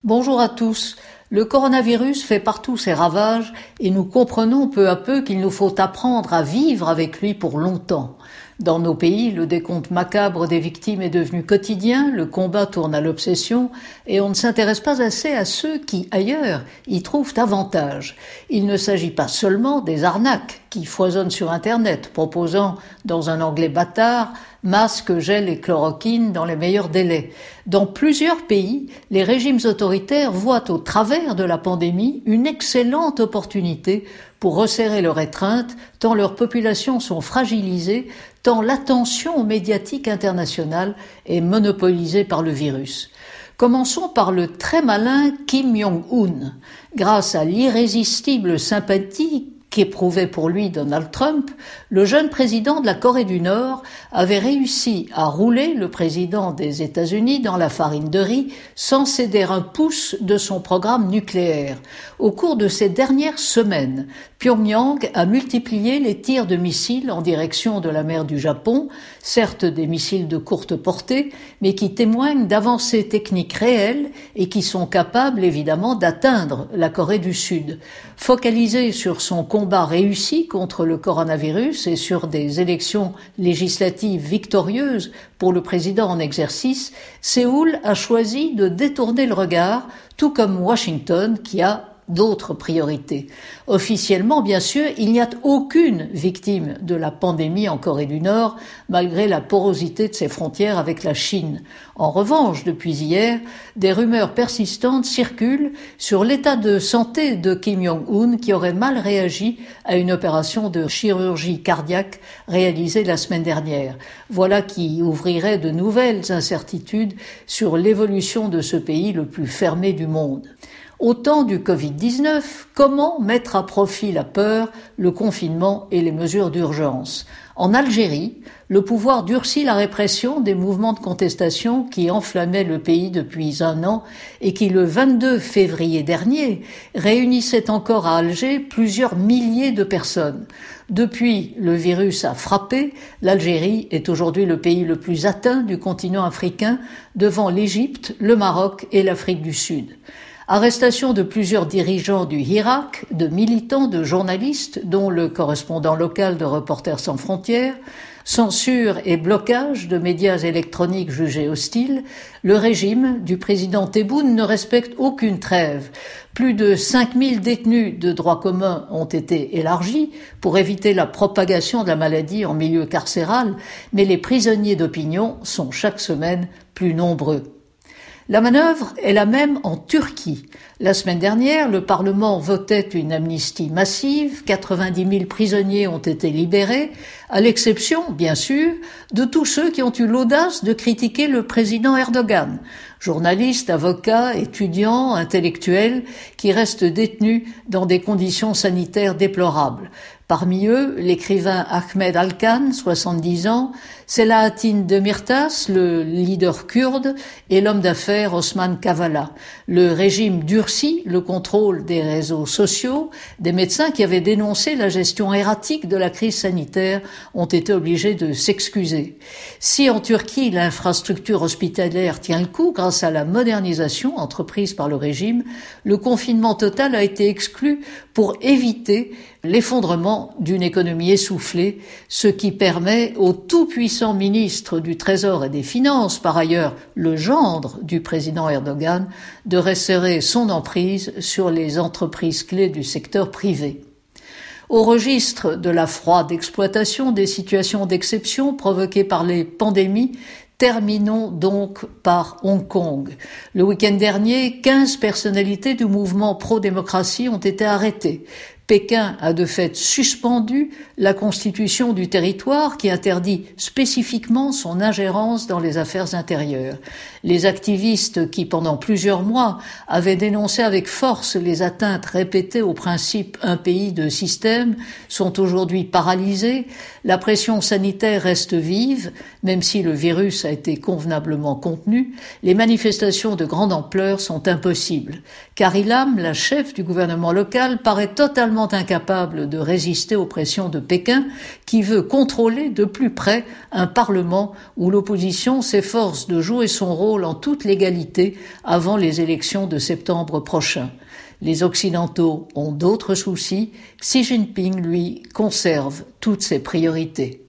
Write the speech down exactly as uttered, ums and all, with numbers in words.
Bonjour à tous. Le coronavirus fait partout ses ravages et nous comprenons peu à peu qu'il nous faut apprendre à vivre avec lui pour longtemps. Dans nos pays, le décompte macabre des victimes est devenu quotidien, le combat tourne à l'obsession et on ne s'intéresse pas assez à ceux qui, ailleurs, y trouvent avantage. Il ne s'agit pas seulement des arnaques qui foisonnent sur Internet, proposant, dans un anglais bâtard, masques, gel et chloroquine dans les meilleurs délais. Dans plusieurs pays, les régimes autoritaires voient au travers de la pandémie une excellente opportunité pour resserrer leur étreinte, tant leurs populations sont fragilisées, tant l'attention médiatique internationale est monopolisée par le virus. Commençons par le très malin Kim Jong-un. Grâce à l'irrésistible sympathie qu'éprouvait pour lui Donald Trump, le jeune président de la Corée du Nord avait réussi à rouler le président des États-Unis dans la farine de riz sans céder un pouce de son programme nucléaire. Au cours de ces dernières semaines, Pyongyang a multiplié les tirs de missiles en direction de la mer du Japon, certes des missiles de courte portée, mais qui témoignent d'avancées techniques réelles et qui sont capables évidemment d'atteindre la Corée du Sud. Focalisé sur son combat réussi contre le coronavirus et sur des élections législatives victorieuses pour le président en exercice, Séoul a choisi de détourner le regard, tout comme Washington qui a d'autres priorités. Officiellement, bien sûr, il n'y a aucune victime de la pandémie en Corée du Nord, malgré la porosité de ses frontières avec la Chine. En revanche, depuis hier, des rumeurs persistantes circulent sur l'état de santé de Kim Jong-un qui aurait mal réagi à une opération de chirurgie cardiaque réalisée la semaine dernière. Voilà qui ouvrirait de nouvelles incertitudes sur l'évolution de ce pays le plus fermé du monde. Au temps du covid dix-neuf, comment mettre à profit la peur, le confinement et les mesures d'urgence ? En Algérie, le pouvoir durcit la répression des mouvements de contestation qui enflammaient le pays depuis un an et qui, le vingt-deux février dernier, réunissaient encore à Alger plusieurs milliers de personnes. Depuis, le virus a frappé. L'Algérie est aujourd'hui le pays le plus atteint du continent africain, devant l'Égypte, le Maroc et l'Afrique du Sud. Arrestation de plusieurs dirigeants du Hirak, de militants, de journalistes, dont le correspondant local de Reporters sans frontières, censure et blocage de médias électroniques jugés hostiles, le régime du président Tebboune ne respecte aucune trêve. Plus de cinq mille détenus de droit commun ont été élargis pour éviter la propagation de la maladie en milieu carcéral, mais les prisonniers d'opinion sont chaque semaine plus nombreux. La manœuvre est la même en Turquie. La semaine dernière, le Parlement votait une amnistie massive, quatre-vingt-dix mille prisonniers ont été libérés, à l'exception, bien sûr, de tous ceux qui ont eu l'audace de critiquer le président Erdogan. Journalistes, avocats, étudiants, intellectuels, qui restent détenus dans des conditions sanitaires déplorables. Parmi eux, l'écrivain Ahmed Alkan, soixante-dix ans, Selahattin Demirtas, le leader kurde, et l'homme d'affaires Osman Kavala. Le régime durcit le contrôle des réseaux sociaux. Des médecins qui avaient dénoncé la gestion erratique de la crise sanitaire ont été obligés de s'excuser. Si en Turquie, l'infrastructure hospitalière tient le coup grâce à la modernisation entreprise par le régime, le confinement total a été exclu pour éviter l'effondrement d'une économie essoufflée, ce qui permet au tout-puissant ministre du Trésor et des Finances, par ailleurs le gendre du président Erdogan, de resserrer son emprise sur les entreprises clés du secteur privé. Au registre de la froide exploitation des situations d'exception provoquées par les pandémies, terminons donc par Hong Kong. Le week-end dernier, quinze personnalités du mouvement pro-démocratie ont été arrêtées. Pékin a de fait suspendu la constitution du territoire qui interdit spécifiquement son ingérence dans les affaires intérieures. Les activistes qui, pendant plusieurs mois, avaient dénoncé avec force les atteintes répétées au principe « un pays, deux systèmes » sont aujourd'hui paralysés. La pression sanitaire reste vive, même si le virus a été convenablement contenu. Les manifestations de grande ampleur sont impossibles. Carrie Lam, la chef du gouvernement local, paraît totalement totalement incapable de résister aux pressions de Pékin, qui veut contrôler de plus près un Parlement où l'opposition s'efforce de jouer son rôle en toute légalité avant les élections de septembre prochain. Les Occidentaux ont d'autres soucis, Xi Jinping, lui, conserve toutes ses priorités.